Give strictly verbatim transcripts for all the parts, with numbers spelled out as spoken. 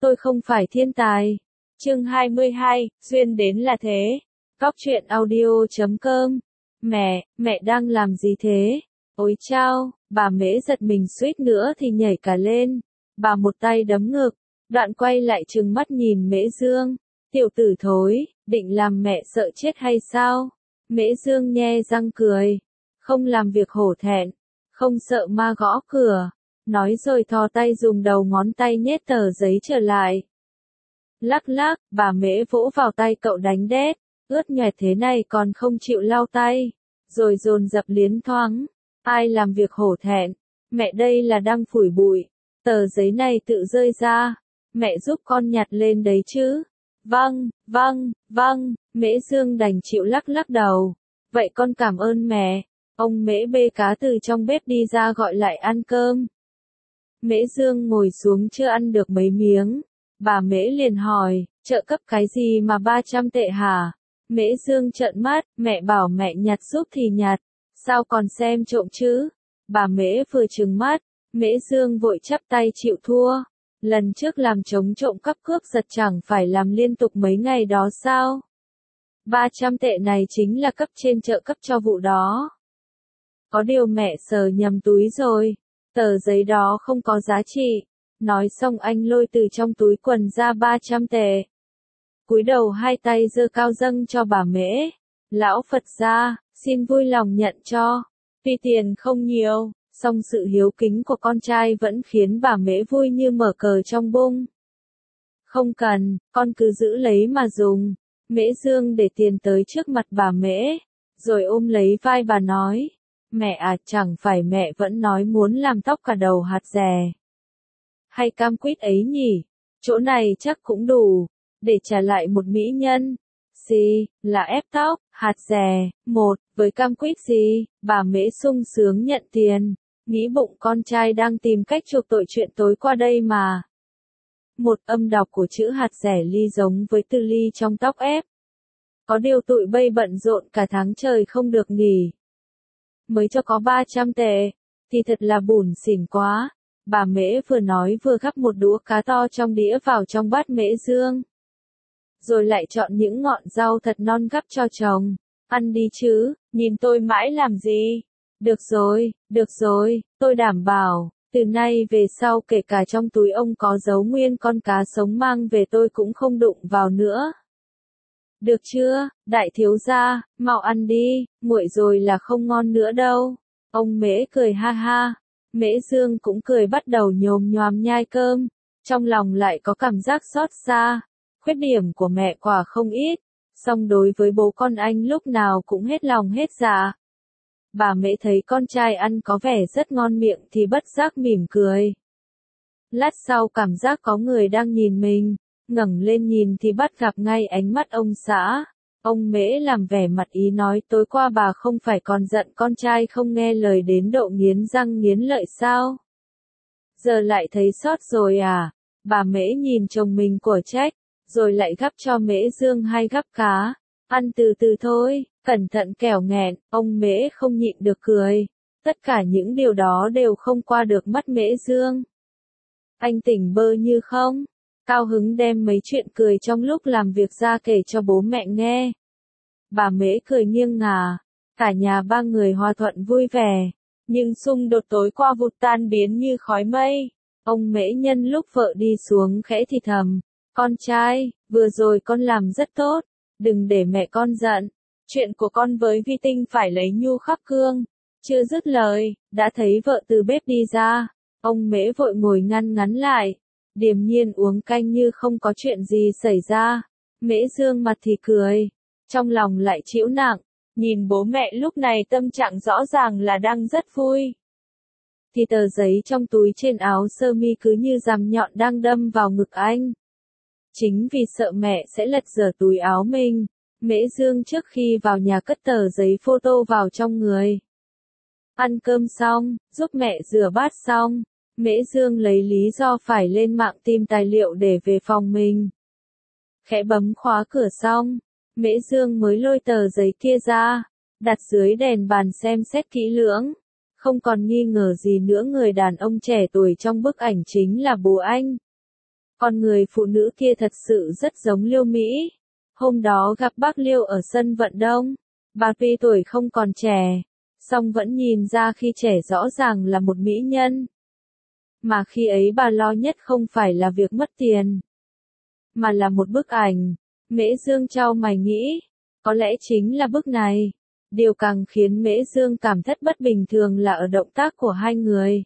tôi không phải thiên tài. Chương hai mươi hai, duyên đến là thế. Góc truyện audio chấm com. Mẹ, mẹ đang làm gì thế? Ôi chao, bà Mễ giật mình suýt nữa thì nhảy cả lên. Bà một tay đấm ngực, đoạn quay lại trừng mắt nhìn Mễ Dương. Tiểu tử thối, định làm mẹ sợ chết hay sao? Mễ Dương nhe răng cười. Không làm việc hổ thẹn, không sợ ma gõ cửa. Nói rồi thò tay dùng đầu ngón tay nhét tờ giấy trở lại. Lắc lắc, bà Mễ vỗ vào tay cậu đánh đét, ướt nhoẹt thế này còn không chịu lau tay. Rồi dồn dập liến thoáng. Ai làm việc hổ thẹn? Mẹ đây là đang phủi bụi. Tờ giấy này tự rơi ra. Mẹ giúp con nhặt lên đấy chứ. Vâng, vâng, vâng, Mễ Dương đành chịu lắc lắc đầu. Vậy con cảm ơn mẹ. Ông Mễ bê cá từ trong bếp đi ra gọi lại ăn cơm. Mễ Dương ngồi xuống chưa ăn được mấy miếng. Bà Mễ liền hỏi, trợ cấp cái gì mà ba trăm tệ hả? Mễ Dương trợn mắt, mẹ bảo mẹ nhặt giúp thì nhặt. Sao còn xem trộm chứ? Bà Mễ vừa trừng mắt, Mễ Dương vội chắp tay chịu thua. Lần trước làm chống trộm cắp cướp giật chẳng phải làm liên tục mấy ngày đó sao? ba trăm tệ này chính là cấp trên trợ cấp cho vụ đó. Có điều mẹ sờ nhầm túi rồi. Tờ giấy đó không có giá trị. Nói xong anh lôi từ trong túi quần ra ba trăm tệ. Cúi đầu hai tay giơ cao dâng cho bà Mễ. Lão Phật gia, xin vui lòng nhận cho. Tuy tiền không nhiều, song sự hiếu kính của con trai vẫn khiến bà Mễ vui như mở cờ trong bung. Không cần, con cứ giữ lấy mà dùng. Mễ Dương để tiền tới trước mặt bà Mễ, rồi ôm lấy vai bà nói. Mẹ à, chẳng phải mẹ vẫn nói muốn làm tóc cả đầu hạt dè. Hay cam quýt ấy nhỉ? Chỗ này chắc cũng đủ, để trả lại một mỹ nhân. Gì, là ép tóc, hạt dè, một, với cam quýt gì? Bà Mễ sung sướng nhận tiền, nghĩ bụng con trai đang tìm cách chuộc tội chuyện tối qua đây mà. Một âm đọc của chữ hạt dẻ ly giống với từ ly trong tóc ép. Có điều tụi bây bận rộn cả tháng trời không được nghỉ. Mới cho có ba trăm tệ, thì thật là bủn xỉn quá. Bà Mễ vừa nói vừa gắp một đũa cá to trong đĩa vào trong bát Mễ Dương. Rồi lại chọn những ngọn rau thật non gắp cho chồng. Ăn đi chứ, nhìn tôi mãi làm gì? Được rồi, được rồi, tôi đảm bảo, từ nay về sau kể cả trong túi ông có giấu nguyên con cá sống mang về tôi cũng không đụng vào nữa. Được chưa, đại thiếu gia, mau ăn đi, nguội rồi là không ngon nữa đâu. Ông Mễ cười ha ha. Mễ Dương cũng cười bắt đầu nhồm nhoàm nhai cơm. Trong lòng lại có cảm giác xót xa. Khuyết điểm của mẹ quả không ít. Song đối với bố con anh lúc nào cũng hết lòng hết dạ. Bà Mễ thấy con trai ăn có vẻ rất ngon miệng thì bất giác mỉm cười. Lát sau cảm giác có người đang nhìn mình. Ngẩng lên nhìn thì bắt gặp ngay ánh mắt ông xã. Ông Mễ làm vẻ mặt ý nói tối qua bà không phải còn giận con trai không nghe lời đến độ nghiến răng nghiến lợi sao? Giờ lại thấy sót rồi à? Bà Mễ nhìn chồng mình của trách, rồi lại gắp cho Mễ Dương hai gắp cá. Ăn từ từ thôi, cẩn thận kẻo nghẹn, ông Mễ không nhịn được cười. Tất cả những điều đó đều không qua được mắt Mễ Dương. Anh tỉnh bơ như không? Cao hứng đem mấy chuyện cười trong lúc làm việc ra kể cho bố mẹ nghe. Bà Mễ cười nghiêng ngả, cả nhà ba người hòa thuận vui vẻ, nhưng xung đột tối qua vụt tan biến như khói mây. Ông Mễ nhân lúc vợ đi xuống khẽ thì thầm, con trai, vừa rồi con làm rất tốt, đừng để mẹ con giận. Chuyện của con với Vi Tinh phải lấy nhu khắc cương. Chưa dứt lời, đã thấy vợ từ bếp đi ra, ông Mễ vội ngồi ngăn ngắn lại. Điềm nhiên uống canh như không có chuyện gì xảy ra. Mễ Dương mặt thì cười, trong lòng lại chịu nặng. Nhìn bố mẹ lúc này tâm trạng rõ ràng là đang rất vui. Thì tờ giấy trong túi trên áo sơ mi cứ như rằm nhọn đang đâm vào ngực anh. Chính vì sợ mẹ sẽ lật dở túi áo mình, Mễ Dương trước khi vào nhà cất tờ giấy photo vào trong người. Ăn cơm xong, giúp mẹ rửa bát xong. Mễ Dương lấy lý do phải lên mạng tìm tài liệu để về phòng mình. Khẽ bấm khóa cửa xong, Mễ Dương mới lôi tờ giấy kia ra, đặt dưới đèn bàn xem xét kỹ lưỡng. Không còn nghi ngờ gì nữa, người đàn ông trẻ tuổi trong bức ảnh chính là bố anh. Con người phụ nữ kia thật sự rất giống Liêu Mỹ. Hôm đó gặp bác Liêu ở sân vận động, bà tuy tuổi không còn trẻ, song vẫn nhìn ra khi trẻ rõ ràng là một mỹ nhân. Mà khi ấy bà lo nhất không phải là việc mất tiền, mà là một bức ảnh. Mễ Dương chau mày nghĩ, có lẽ chính là bức này. Điều càng khiến Mễ Dương cảm thất bất bình thường là ở động tác của hai người.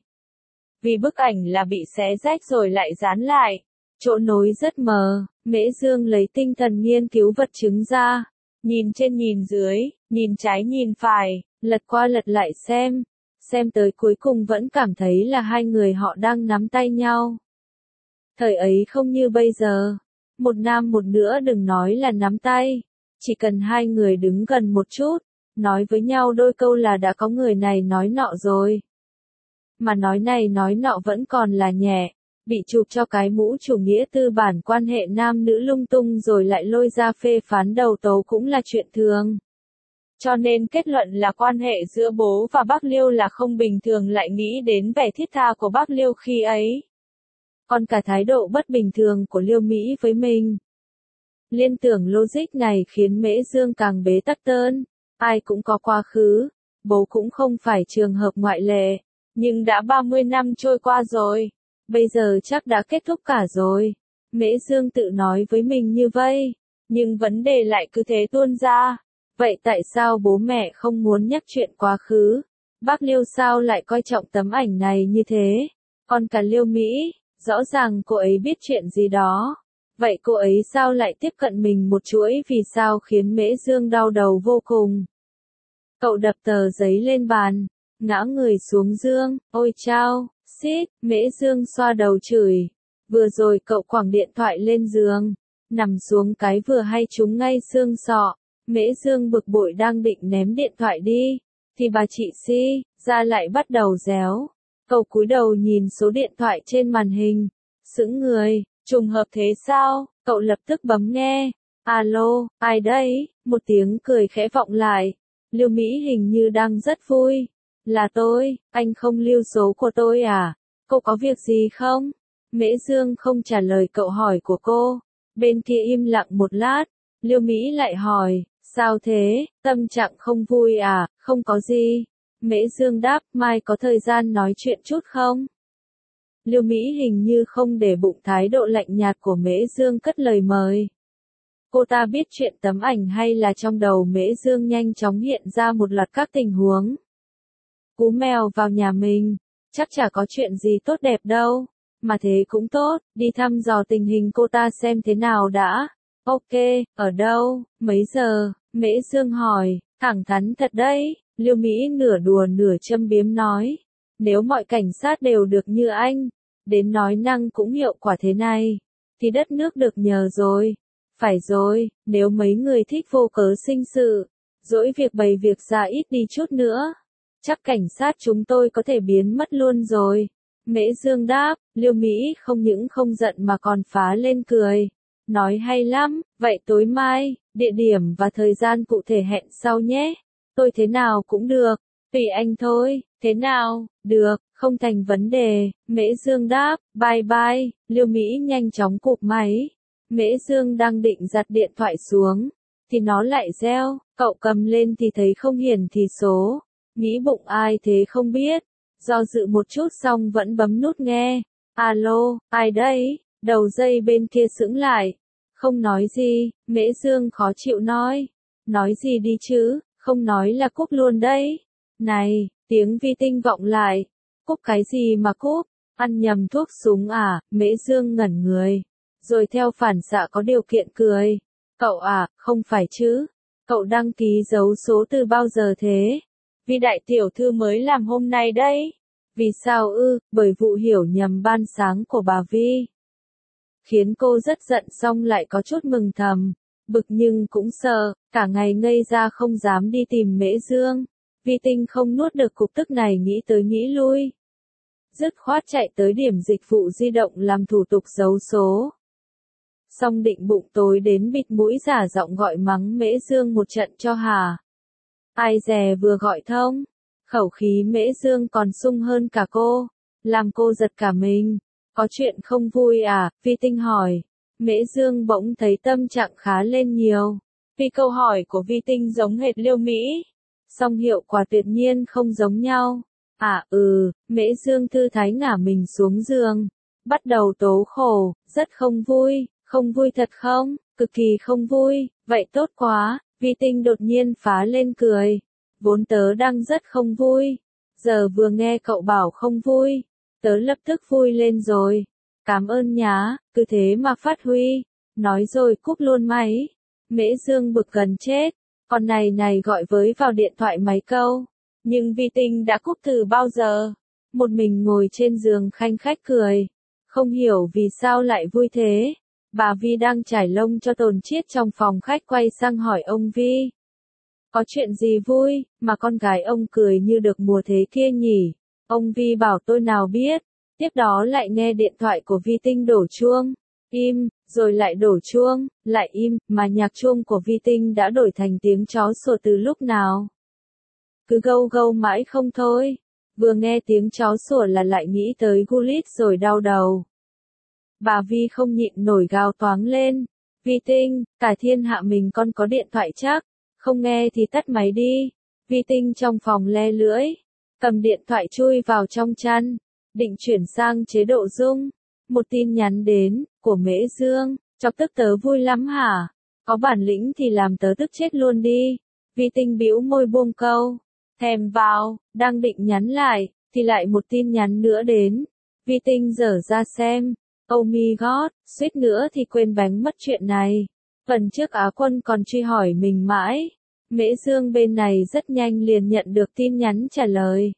Vì bức ảnh là bị xé rách rồi lại dán lại, chỗ nối rất mờ. Mễ Dương lấy tinh thần nghiên cứu vật chứng ra, nhìn trên nhìn dưới, nhìn trái nhìn phải, lật qua lật lại xem, xem tới cuối cùng vẫn cảm thấy là hai người họ đang nắm tay nhau. Thời ấy không như bây giờ, một nam một nữ đừng nói là nắm tay, chỉ cần hai người đứng gần một chút, nói với nhau đôi câu là đã có người này nói nọ rồi. Mà nói này nói nọ vẫn còn là nhẹ, bị chụp cho cái mũ chủ nghĩa tư bản quan hệ nam nữ lung tung rồi lại lôi ra phê phán đầu tấu cũng là chuyện thường. Cho nên kết luận là quan hệ giữa bố và bác Liêu là không bình thường, lại nghĩ đến vẻ thiết tha của bác Liêu khi ấy. Còn cả thái độ bất bình thường của Liêu Mỹ với mình. Liên tưởng logic này khiến Mễ Dương càng bế tắc hơn. Ai cũng có quá khứ, bố cũng không phải trường hợp ngoại lệ. Nhưng đã ba mươi năm trôi qua rồi, bây giờ chắc đã kết thúc cả rồi. Mễ Dương tự nói với mình như vậy, nhưng vấn đề lại cứ thế tuôn ra. Vậy tại sao bố mẹ không muốn nhắc chuyện quá khứ? Bác Liêu sao lại coi trọng tấm ảnh này như thế? Còn cả Liêu Mỹ, rõ ràng cô ấy biết chuyện gì đó. Vậy cô ấy sao lại tiếp cận mình một chuỗi, vì sao khiến Mễ Dương đau đầu vô cùng? Cậu đập tờ giấy lên bàn, ngã người xuống giường. Ôi chao, xít, Mễ Dương xoa đầu chửi. Vừa rồi cậu quẳng điện thoại lên giường, nằm xuống cái vừa hay trúng ngay xương sọ. Mễ Dương bực bội đang định ném điện thoại đi, thì bà chị Si ra lại bắt đầu réo. Cậu cúi đầu nhìn số điện thoại trên màn hình, sững người, trùng hợp thế sao? Cậu lập tức bấm nghe. Alo, ai đấy? Một tiếng cười khẽ vọng lại. Liêu Mỹ hình như đang rất vui. Là tôi, anh không lưu số của tôi à? Cô có việc gì không? Mễ Dương không trả lời cậu hỏi của cô. Bên kia im lặng một lát, Liêu Mỹ lại hỏi, sao thế, tâm trạng không vui à? Không có gì. Mễ Dương đáp, mai có thời gian nói chuyện chút không? Liêu Mỹ hình như không để bụng thái độ lạnh nhạt của Mễ Dương, cất lời mời. Cô ta biết chuyện tấm ảnh hay là trong đầu Mễ Dương nhanh chóng hiện ra một loạt các tình huống. Cú mèo vào nhà mình, chắc chả có chuyện gì tốt đẹp đâu, mà thế cũng tốt, đi thăm dò tình hình cô ta xem thế nào đã. Ok, ở đâu, mấy giờ? Mễ Dương hỏi, thẳng thắn thật đấy. Liêu Mỹ nửa đùa nửa châm biếm nói, nếu mọi cảnh sát đều được như anh, đến nói năng cũng hiệu quả thế này, thì đất nước được nhờ rồi. Phải rồi, nếu mấy người thích vô cớ sinh sự, dỗi việc bày việc ra ít đi chút nữa, chắc cảnh sát chúng tôi có thể biến mất luôn rồi. Mễ Dương đáp, Liêu Mỹ không những không giận mà còn phá lên cười. Nói hay lắm, vậy tối mai, địa điểm và thời gian cụ thể hẹn sau nhé. Tôi thế nào cũng được, tùy anh thôi, thế nào, được, không thành vấn đề. Mễ Dương đáp, bye bye. Liêu Mỹ nhanh chóng cụp máy. Mễ Dương đang định giặt điện thoại xuống, thì nó lại reo. Cậu cầm lên thì thấy không hiển thị số. Nghĩ bụng ai thế không biết. Do dự một chút xong vẫn bấm nút nghe. Alo, ai đấy? Đầu dây bên kia sững lại. Không nói gì. Mễ Dương khó chịu nói. Nói gì đi chứ, không nói là cúp luôn đấy. Này, tiếng vi tinh vọng lại. Cúp cái gì mà cúp? Ăn nhầm thuốc súng à? Mễ Dương ngẩn người. Rồi theo phản xạ có điều kiện cười. Cậu à, không phải chứ? Cậu đăng ký dấu số từ bao giờ thế? Vì đại tiểu thư mới làm hôm nay đấy. Vì sao ư? Bởi vụ hiểu nhầm ban sáng của bà Vi. Khiến cô rất giận, xong lại có chút mừng thầm. Bực nhưng cũng sợ, cả ngày ngây ra không dám đi tìm Mễ Dương. Vi Tinh không nuốt được cục tức này, nghĩ tới nghĩ lui. Dứt khoát chạy tới điểm dịch vụ di động làm thủ tục giấu số. Xong định bụng tối đến bịt mũi giả giọng gọi mắng Mễ Dương một trận cho hả. Ai dè vừa gọi thông, khẩu khí Mễ Dương còn sung hơn cả cô, làm cô giật cả mình. Có chuyện không vui à? Vi Tinh hỏi. Mễ Dương bỗng thấy tâm trạng khá lên nhiều. Vì câu hỏi của Vi Tinh giống hệt Liêu Mỹ. Song hiệu quả tuyệt nhiên không giống nhau. À ừ, Mễ Dương thư thái ngả mình xuống giường. Bắt đầu tố khổ, rất không vui, không vui thật không? Cực kỳ không vui, vậy tốt quá. Vi Tinh đột nhiên phá lên cười. Vốn tớ đang rất không vui. Giờ vừa nghe cậu bảo không vui. Tớ lập tức vui lên rồi. Cảm ơn nhá, cứ thế mà phát huy. Nói rồi cúp luôn máy. Mễ Dương bực gần chết. Con này này gọi với vào điện thoại mấy câu. Nhưng Vi Tinh đã cúp từ bao giờ. Một mình ngồi trên giường khanh khách cười. Không hiểu vì sao lại vui thế. Bà Vi đang trải lông cho Tồn Chiết trong phòng khách quay sang hỏi ông Vi. Có chuyện gì vui, mà con gái ông cười như được mùa thế kia nhỉ? Ông Vi bảo tôi nào biết. Tiếp đó lại nghe điện thoại của Vi Tinh đổ chuông. Im, rồi lại đổ chuông, lại im, mà nhạc chuông của Vi Tinh đã đổi thành tiếng chó sủa từ lúc nào. Cứ gâu gâu mãi không thôi. Vừa nghe tiếng chó sủa là lại nghĩ tới Gulit rồi đau đầu. Bà Vi không nhịn nổi gào toáng lên. Vi Tinh, cả thiên hạ mình con có điện thoại chắc. Không nghe thì tắt máy đi. Vi Tinh trong phòng le lưỡi. Cầm điện thoại chui vào trong chăn. Định chuyển sang chế độ rung. Một tin nhắn đến, của Mễ Dương. Chọc tức tớ vui lắm hả? Có bản lĩnh thì làm tớ tức chết luôn đi. Vi Tinh bĩu môi buông câu. Thèm vào, đang định nhắn lại, thì lại một tin nhắn nữa đến. Vi Tinh dở ra xem. Oh my god, suýt nữa thì quên bánh mất chuyện này. Phần trước Á Quân còn truy hỏi mình mãi. Mễ Dương bên này rất nhanh liền nhận được tin nhắn trả lời.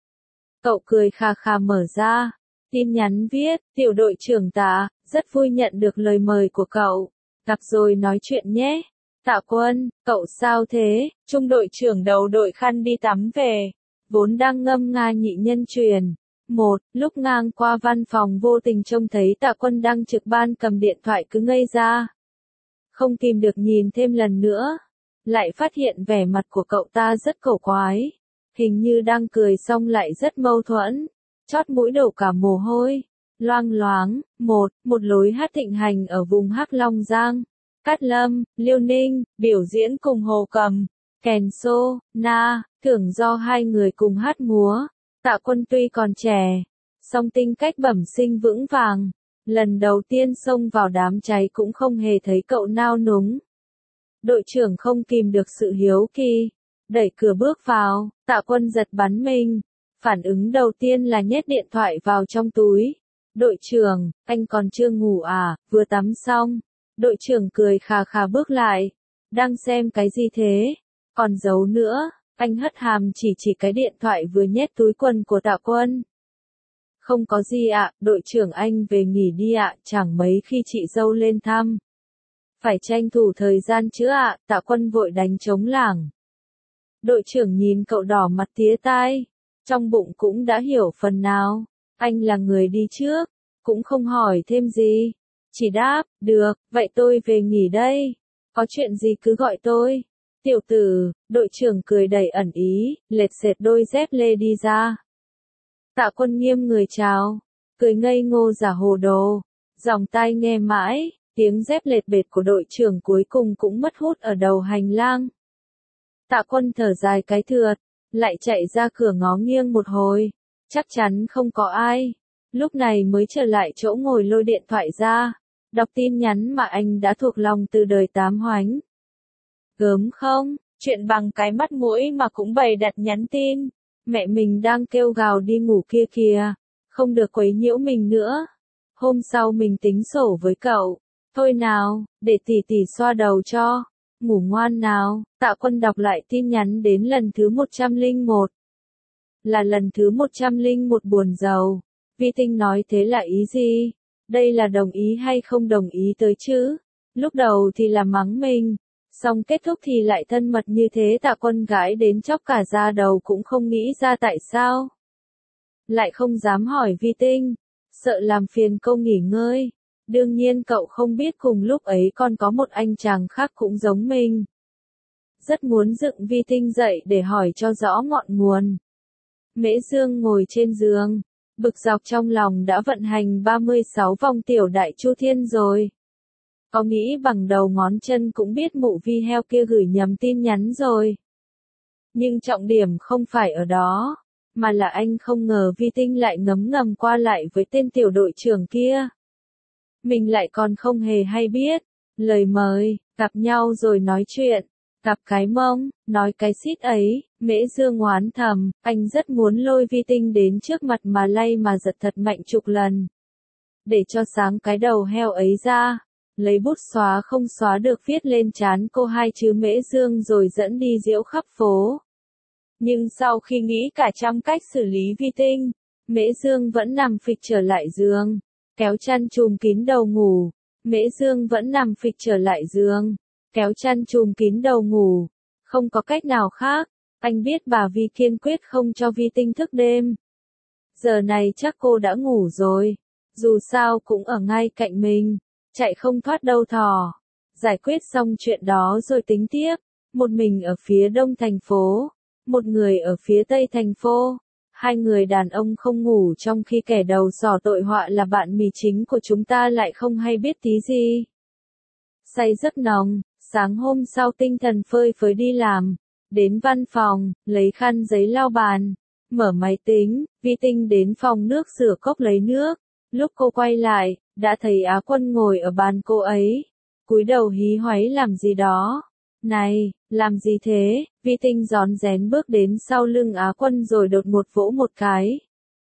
Cậu cười khà khà mở ra. Tin nhắn viết, tiểu đội trưởng Tạ, rất vui nhận được lời mời của cậu. Gặp rồi nói chuyện nhé. Tạ Quân, cậu sao thế? Trung đội trưởng đầu đội khăn đi tắm về. Vốn đang ngâm nga nhị nhân truyền. Một, lúc ngang qua văn phòng vô tình trông thấy Tạ Quân đang trực ban cầm điện thoại cứ ngây ra. Không kìm được nhìn thêm lần nữa. Lại phát hiện vẻ mặt của cậu ta rất cổ quái. Hình như đang cười xong lại rất mâu thuẫn. Chót mũi đổ cả mồ hôi. Loang loáng, một, một lối hát thịnh hành ở vùng Hắc Long Giang. Cát Lâm, Liêu Ninh, biểu diễn cùng Hồ Cầm, Kèn Xô, Na, tưởng do hai người cùng hát múa. Tạ Quân tuy còn trẻ, song tính cách bẩm sinh vững vàng. Lần đầu tiên xông vào đám cháy cũng không hề thấy cậu nao núng. Đội trưởng không kìm được sự hiếu kỳ. Đẩy cửa bước vào, Tạ Quân giật bắn mình. Phản ứng đầu tiên là nhét điện thoại vào trong túi. Đội trưởng, anh còn chưa ngủ à, vừa tắm xong. Đội trưởng cười khà khà bước lại. Đang xem cái gì thế? Còn giấu nữa. Anh hất hàm chỉ chỉ cái điện thoại vừa nhét túi quần của Tạ Quân. Không có gì ạ, đội trưởng anh về nghỉ đi ạ, chẳng mấy khi chị dâu lên thăm. Phải tranh thủ thời gian chứ ạ, Tạ Quân vội đánh trống lảng. Đội trưởng nhìn cậu đỏ mặt tía tai. Trong bụng cũng đã hiểu phần nào. Anh là người đi trước. Cũng không hỏi thêm gì. Chỉ đáp, được, vậy tôi về nghỉ đây. Có chuyện gì cứ gọi tôi. Tiểu tử, đội trưởng cười đầy ẩn ý, lệt xệt đôi dép lê đi ra. Tạ Quân nghiêm người chào. Cười ngây ngô giả hồ đồ. Dòng tai nghe mãi, tiếng dép lệt bệt của đội trưởng cuối cùng cũng mất hút ở đầu hành lang. Tạ Quân thở dài cái thượt, lại chạy ra cửa ngó nghiêng một hồi. Chắc chắn không có ai. Lúc này mới trở lại chỗ ngồi lôi điện thoại ra. Đọc tin nhắn mà anh đã thuộc lòng từ đời tám hoánh. Gớm không? Chuyện bằng cái mắt mũi mà cũng bày đặt nhắn tin. Mẹ mình đang kêu gào đi ngủ kia kìa. Không được quấy nhiễu mình nữa. Hôm sau mình tính sổ với cậu. Thôi nào, để tỷ tỷ xoa đầu cho. Ngủ ngoan nào. Tạ Quân đọc lại tin nhắn đến lần thứ một trăm lẻ một. Là lần thứ một trăm lẻ một buồn rầu. Vi Tinh nói thế là ý gì? Đây là đồng ý hay không đồng ý tới chứ? Lúc đầu thì là mắng mình. Xong kết thúc thì lại thân mật như thế. Tạ Quân gái đến chóc cả da đầu cũng không nghĩ ra tại sao. Lại không dám hỏi Vi Tinh. Sợ làm phiền cô nghỉ ngơi. Đương nhiên cậu không biết cùng lúc ấy còn có một anh chàng khác cũng giống mình. Rất muốn dựng Vi Tinh dậy để hỏi cho rõ ngọn nguồn. Mễ Dương ngồi trên giường. Bực dọc trong lòng đã vận hành ba mươi sáu vòng tiểu đại chu thiên rồi. Có nghĩ bằng đầu ngón chân cũng biết mụ vi heo kia gửi nhầm tin nhắn rồi. Nhưng trọng điểm không phải ở đó, mà là anh không ngờ Vi Tinh lại ngấm ngầm qua lại với tên tiểu đội trưởng kia. Mình lại còn không hề hay biết. Lời mời, gặp nhau rồi nói chuyện, gặp cái mông, nói cái xít ấy, Mễ Dương oán thầm, anh rất muốn lôi Vi Tinh đến trước mặt mà lay mà giật thật mạnh chục lần. Để cho sáng cái đầu heo ấy ra, lấy bút xóa không xóa được viết lên trán cô hai chữ Mễ Dương rồi dẫn đi diễu khắp phố. Nhưng sau khi nghĩ cả trăm cách xử lý Vi Tinh, Mễ Dương vẫn nằm phịch trở lại giường, kéo chăn trùm kín đầu ngủ. Mễ Dương vẫn nằm phịch trở lại giường, kéo chăn trùm kín đầu ngủ. Không có cách nào khác, anh biết bà Vi kiên quyết không cho Vi Tinh thức đêm. Giờ này chắc cô đã ngủ rồi, dù sao cũng ở ngay cạnh mình, chạy không thoát đâu thò. Giải quyết xong chuyện đó rồi tính tiếp, một mình ở phía đông thành phố, một người ở phía tây thành phố. Hai người đàn ông không ngủ trong khi kẻ đầu sỏ tội họa là bạn mì chính của chúng ta lại không hay biết tí gì. Say giấc nồng, sáng hôm sau tinh thần phơi phới đi làm, đến văn phòng, lấy khăn giấy lau bàn, mở máy tính, Vi Tinh đến phòng nước rửa cốc lấy nước. Lúc cô quay lại, đã thấy Á Quân ngồi ở bàn cô ấy, cúi đầu hí hoáy làm gì đó. Này, làm gì thế? Vi Tinh rón rén bước đến sau lưng Á Quân rồi đột ngột vỗ một cái.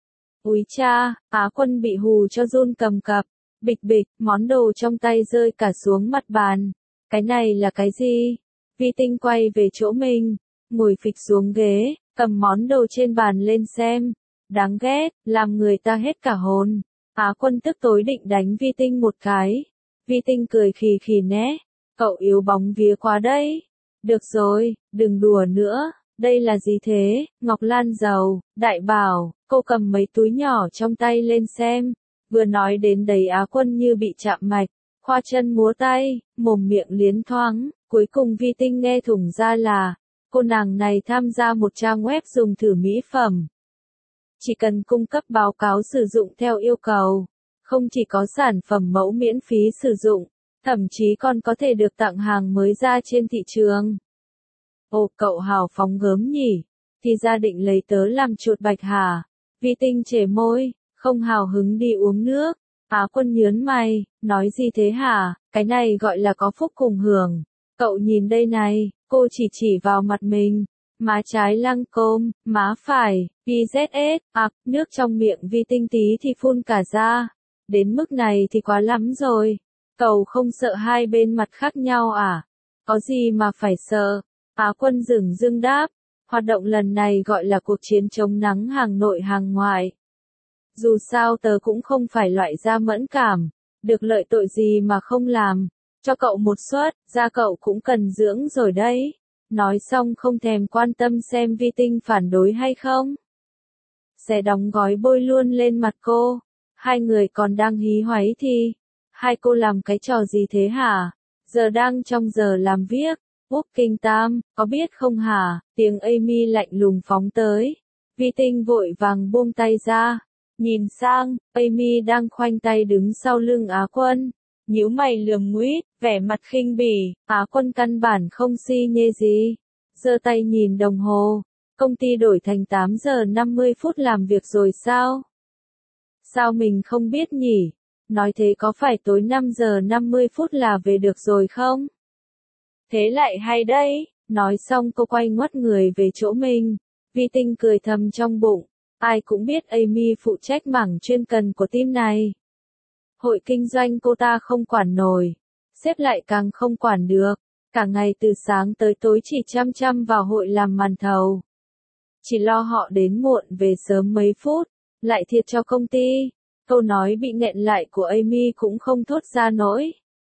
Úi cha, Á Quân bị hù cho run cầm cập, bịch bịch, món đồ trong tay rơi cả xuống mặt bàn. Cái này là cái gì? Vi Tinh quay về chỗ mình, ngồi phịch xuống ghế, cầm món đồ trên bàn lên xem. Đáng ghét, làm người ta hết cả hồn. Á Quân tức tối định đánh Vi Tinh một cái. Vi Tinh cười khì khì né. Cậu yếu bóng vía quá đấy. Được rồi, đừng đùa nữa. Đây là gì thế? Ngọc Lan dầu, Đại Bảo, cô cầm mấy túi nhỏ trong tay lên xem. Vừa nói đến đấy Á Quân như bị chạm mạch, khoa chân múa tay, mồm miệng liến thoáng. Cuối cùng Vi Tinh nghe thủng ra là, cô nàng này tham gia một trang web dùng thử mỹ phẩm. Chỉ cần cung cấp báo cáo sử dụng theo yêu cầu, không chỉ có sản phẩm mẫu miễn phí sử dụng, thậm chí còn có thể được tặng hàng mới ra trên thị trường. Ồ, cậu hào phóng gớm nhỉ, thì ra định lấy tớ làm chuột bạch hả? Vi Tinh chề môi, không hào hứng đi uống nước. Á Quân nhớn mày, nói gì thế hả? Cái này gọi là có phúc cùng hưởng. Cậu nhìn đây này, cô chỉ chỉ vào mặt mình. Má trái lăng côm, má phải, pê zét ét, ạc, nước trong miệng Vi Tinh tí thì phun cả ra. Đến mức này thì quá lắm rồi. Cậu không sợ hai bên mặt khác nhau à? Có gì mà phải sợ? Á Quân dửng dưng đáp. Hoạt động lần này gọi là cuộc chiến chống nắng hàng nội hàng ngoại. Dù sao tớ cũng không phải loại da mẫn cảm. Được lợi tội gì mà không làm. Cho cậu một suất, da cậu cũng cần dưỡng rồi đấy. Nói xong không thèm quan tâm xem Vi Tinh phản đối hay không. Sẽ đóng gói bôi luôn lên mặt cô. Hai người còn đang hí hoáy thì. Hai cô làm cái trò gì thế hả? Giờ đang trong giờ làm việc. Úp Kinh Tam, có biết không hả? Tiếng Amy lạnh lùng phóng tới. Vi Tinh vội vàng buông tay ra. Nhìn sang, Amy đang khoanh tay đứng sau lưng Á Quân. Nhíu mày lườm nguýt, vẻ mặt khinh bỉ. Á Quân căn bản không si nhê gì. Giơ tay nhìn đồng hồ. Công ty đổi thành tám giờ năm mươi phút làm việc rồi sao? Sao mình không biết nhỉ? Nói thế có phải tối năm giờ năm mươi phút là về được rồi không? Thế lại hay đấy. Nói xong cô quay ngoắt người về chỗ mình. Vi Tinh cười thầm trong bụng. Ai cũng biết Amy phụ trách mảng chuyên cần của team này. Hội kinh doanh cô ta không quản nổi. Sếp lại càng không quản được. Cả ngày từ sáng tới tối chỉ chăm chăm vào hội làm màn thầu. Chỉ lo họ đến muộn về sớm mấy phút. Lại thiệt cho công ty. Câu nói bị nghẹn lại của Amy cũng không thốt ra nổi.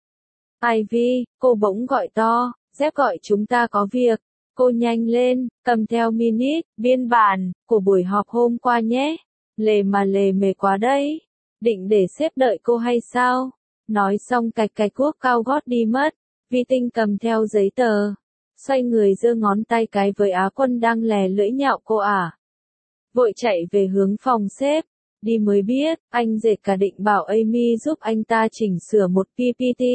Ivy, cô bỗng gọi to. Sếp gọi chúng ta có việc. Cô nhanh lên, cầm theo minute, biên bản, của buổi họp hôm qua nhé. Lề mà lề mề quá đấy. Định để sếp đợi cô hay sao? Nói xong cạch cạch cuốc cao gót đi mất. Vi Tinh cầm theo giấy tờ. Xoay người giơ ngón tay cái với Á Quân đang lè lưỡi nhạo cô à. Vội chạy về hướng phòng sếp. đi mới biết, anh rể cả định bảo Amy giúp anh ta chỉnh sửa một pê pê tê.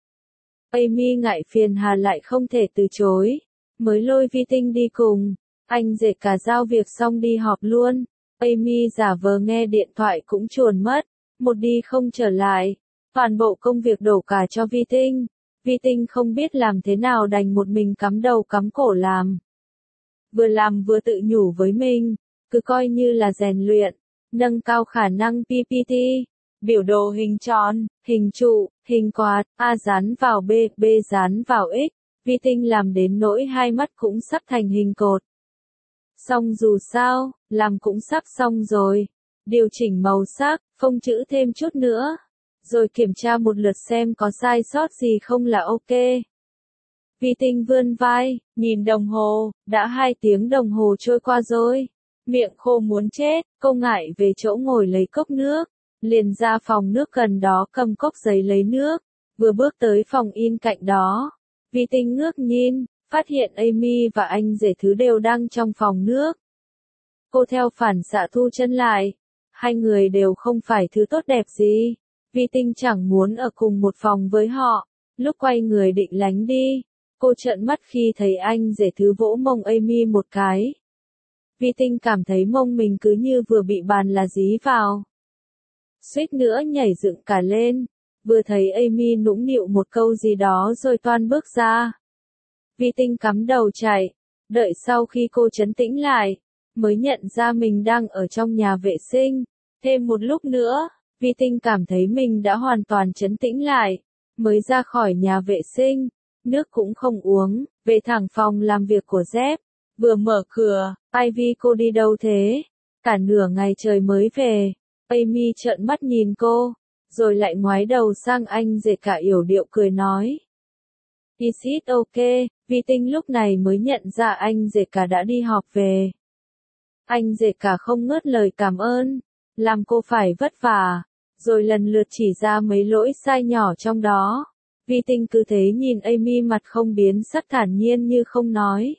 Amy ngại phiền hà lại không thể từ chối, mới lôi Vi Tinh đi cùng. Anh rể cả giao việc xong đi họp luôn. Amy giả vờ nghe điện thoại cũng chuồn mất, một đi không trở lại. Toàn bộ công việc đổ cả cho Vi Tinh. Vi Tinh không biết làm thế nào đành một mình cắm đầu cắm cổ làm. Vừa làm vừa tự nhủ với mình, cứ coi như là rèn luyện, nâng cao khả năng pê pê tê. Biểu đồ hình tròn, hình trụ, hình quạt, A dán vào B, B dán vào X. Vi Tinh làm đến nỗi hai mắt cũng sắp thành hình cột. Xong dù sao, làm cũng sắp xong rồi. Điều chỉnh màu sắc, phông chữ thêm chút nữa. Rồi kiểm tra một lượt xem có sai sót gì không là ok. Vi Tinh vươn vai, nhìn đồng hồ, đã hai tiếng đồng hồ trôi qua rồi. Miệng khô muốn chết, cô ngại về chỗ ngồi lấy cốc nước. Liền ra phòng nước gần đó cầm cốc giấy lấy nước. Vừa bước tới phòng in cạnh đó. Vi Tinh ngước nhìn, phát hiện Amy và anh rể Thứ đều đang trong phòng nước. Cô theo phản xạ thu chân lại. Hai người đều không phải thứ tốt đẹp gì. Vi Tinh chẳng muốn ở cùng một phòng với họ. Lúc quay người định lánh đi, cô trợn mắt khi thấy anh rể Thứ vỗ mông Amy một cái. Vi Tinh cảm thấy mông mình cứ như vừa bị bàn là dí vào. Suýt nữa nhảy dựng cả lên, vừa thấy Amy nũng nịu một câu gì đó rồi toan bước ra. Vi Tinh cắm đầu chạy, đợi sau khi cô trấn tĩnh lại, mới nhận ra mình đang ở trong nhà vệ sinh. Thêm một lúc nữa, Vi Tinh cảm thấy mình đã hoàn toàn trấn tĩnh lại, mới ra khỏi nhà vệ sinh, nước cũng không uống, về thẳng phòng làm việc của Dép. Vừa mở cửa, Ivy cô đi đâu thế? Cả nửa ngày trời mới về. Amy trợn mắt nhìn cô, rồi lại ngoái đầu sang anh rể cả yểu điệu cười nói. Is it okay? Vi Tinh lúc này mới nhận ra anh rể cả đã đi họp về. Anh rể cả không ngớt lời cảm ơn, làm cô phải vất vả, rồi lần lượt chỉ ra mấy lỗi sai nhỏ trong đó. Vi Tinh cứ thế nhìn Amy mặt không biến sắc thản nhiên như không nói.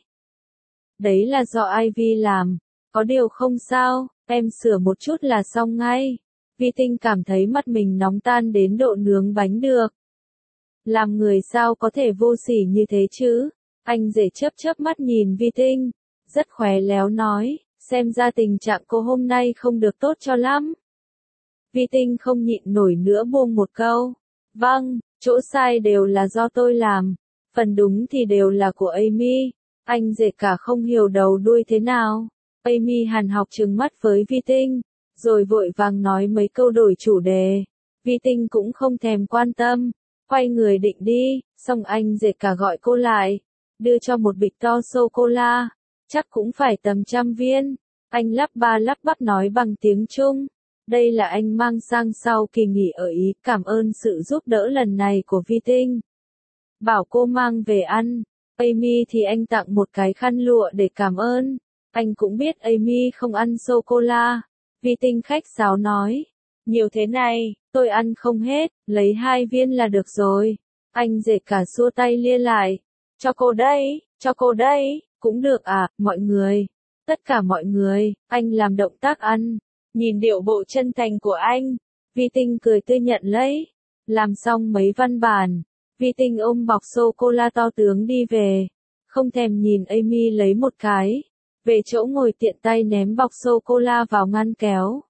Đấy là do Ivy làm, có điều không sao, em sửa một chút là xong ngay. Vi Tinh cảm thấy mặt mình nóng tan đến độ nướng bánh được. Làm người sao có thể vô sỉ như thế chứ? Anh rể chớp chớp mắt nhìn Vi Tinh, rất khéo léo nói, xem ra tình trạng cô hôm nay không được tốt cho lắm. Vi Tinh không nhịn nổi nữa buông một câu. Vâng, chỗ sai đều là do tôi làm, phần đúng thì đều là của Amy. Anh rể cả không hiểu đầu đuôi thế nào. Amy hằn học trừng mắt với Vi Tinh, rồi vội vàng nói mấy câu đổi chủ đề. Vi Tinh cũng không thèm quan tâm, quay người định đi, xong anh rể cả gọi cô lại, đưa cho một bịch to sô-cô-la, chắc cũng phải tầm trăm viên. Anh lắp ba lắp bắp nói bằng tiếng Trung. Đây là anh mang sang sau kỳ nghỉ ở Ý, cảm ơn sự giúp đỡ lần này của Vi Tinh. Bảo cô mang về ăn. Amy thì anh tặng một cái khăn lụa để cảm ơn. Anh cũng biết Amy không ăn sô-cô-la. Vi Tinh khách sáo nói. Nhiều thế này, tôi ăn không hết, lấy hai viên là được rồi. Anh rể cả xua tay lia lại. Cho cô đây, cho cô đây, cũng được à, mọi người. Tất cả mọi người, anh làm động tác ăn. Nhìn điệu bộ chân thành của anh, Vi Tinh cười tươi nhận lấy. Làm xong mấy văn bản, Vi Tinh ôm bọc sô-cô-la to tướng đi về. Không thèm nhìn Amy lấy một cái. Về chỗ ngồi tiện tay ném bọc sô-cô-la vào ngăn kéo.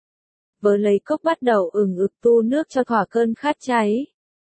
Vớ lấy cốc bắt đầu ửng ực tu nước cho thỏa cơn khát cháy.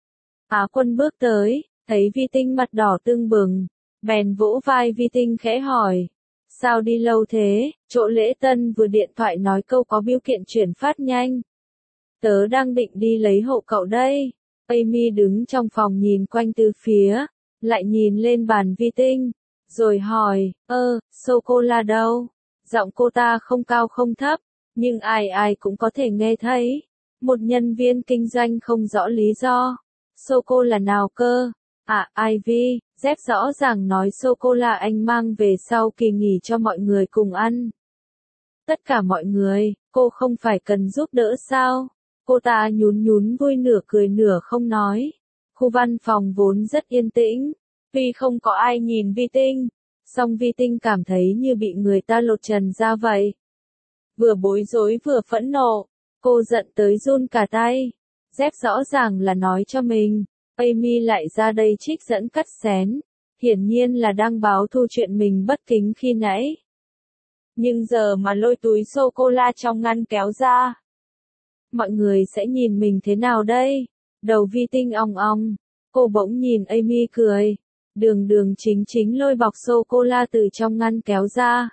Á Quân bước tới, thấy Vi Tinh mặt đỏ tưng bừng, bèn vỗ vai Vi Tinh khẽ hỏi. Sao đi lâu thế? Chỗ lễ tân vừa điện thoại nói câu có bưu kiện chuyển phát nhanh. Tớ đang định đi lấy hộ cậu đây. Amy đứng trong phòng nhìn quanh từ phía, lại nhìn lên bàn Vi Tinh, rồi hỏi, ơ, sô-cô-la đâu? Giọng cô ta không cao không thấp, nhưng ai ai cũng có thể nghe thấy. Một nhân viên kinh doanh không rõ lý do. Sô-cô-la nào cơ? À, Ivy, Dép rõ ràng nói sô-cô-la anh mang về sau kỳ nghỉ cho mọi người cùng ăn. Tất cả mọi người, cô không phải cần giúp đỡ sao? Cô ta nhún nhún vui nửa cười nửa không nói. Khu văn phòng vốn rất yên tĩnh, vì không có ai nhìn Vi Tinh. Song Vi Tinh cảm thấy như bị người ta lột trần ra vậy. vừa bối rối vừa phẫn nộ. Cô giận tới run cả tay. Dép rõ ràng là nói cho mình. Amy lại ra đây trích dẫn cắt xén. Hiển nhiên là đang báo thù chuyện mình bất kính khi nãy. Nhưng giờ mà lôi túi sô-cô-la trong ngăn kéo ra. Mọi người sẽ nhìn mình thế nào đây? Đầu Vi Tinh ong ong. Cô bỗng nhìn Amy cười. Đường đường chính chính lôi bọc sô-cô-la từ trong ngăn kéo ra.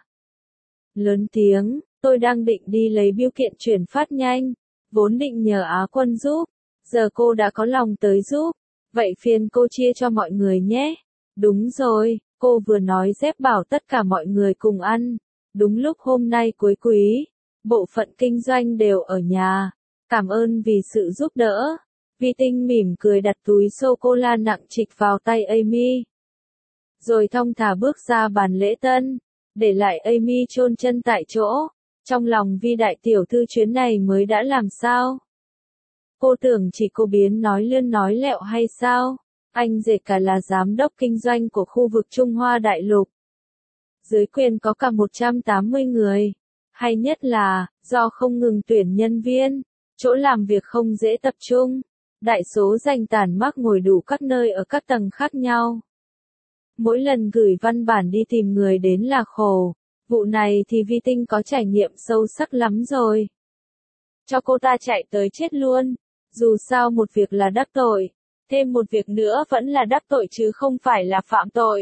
Lớn tiếng, tôi đang định đi lấy bưu kiện chuyển phát nhanh. Vốn định nhờ Á Quân giúp. Giờ cô đã có lòng tới giúp. Vậy phiền cô chia cho mọi người nhé. Đúng rồi, cô vừa nói dép bảo tất cả mọi người cùng ăn. Đúng lúc hôm nay cuối quý, bộ phận kinh doanh đều ở nhà. Cảm ơn vì sự giúp đỡ. Vi Tinh mỉm cười đặt túi sô-cô-la nặng trịch vào tay Amy. Rồi thong thả bước ra bàn lễ tân, để lại Amy chôn chân tại chỗ. Trong lòng Vi đại tiểu thư chuyến này mới đã làm sao? Cô tưởng chỉ cô biến nói lươn nói lẹo hay sao? Anh rể cả là giám đốc kinh doanh của khu vực Trung Hoa Đại Lục. Dưới quyền có cả một trăm tám mươi người. Hay nhất là, do không ngừng tuyển nhân viên, chỗ làm việc không dễ tập trung. Đại số danh tản mác ngồi đủ các nơi ở các tầng khác nhau. Mỗi lần gửi văn bản đi tìm người đến là khổ. Vụ này thì Vi Tinh có trải nghiệm sâu sắc lắm rồi. Cho cô ta chạy tới chết luôn. Dù sao một việc là đắc tội. Thêm một việc nữa vẫn là đắc tội chứ không phải là phạm tội.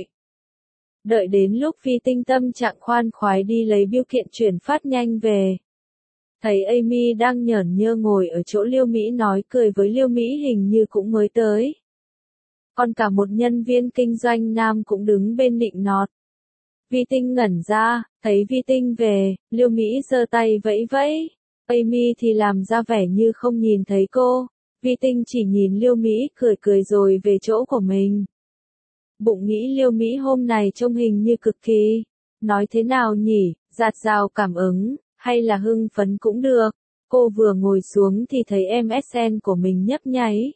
Đợi đến lúc Vi Tinh tâm trạng khoan khoái đi lấy bưu kiện chuyển phát nhanh về. Thấy Amy đang nhởn nhơ ngồi ở chỗ Liêu Mỹ nói cười với Liêu Mỹ hình như cũng mới tới. Còn cả một nhân viên kinh doanh nam cũng đứng bên nịnh nọt. Vi Tinh ngẩn ra, thấy Vi Tinh về, Liêu Mỹ giơ tay vẫy vẫy. Amy thì làm ra vẻ như không nhìn thấy cô. Vi Tinh chỉ nhìn Liêu Mỹ cười cười rồi về chỗ của mình. Bụng nghĩ Liêu Mỹ hôm này trông hình như cực kỳ. Nói thế nào nhỉ, dạt dào cảm ứng, hay là hưng phấn cũng được. Cô vừa ngồi xuống thì thấy em ét en của mình nhấp nháy.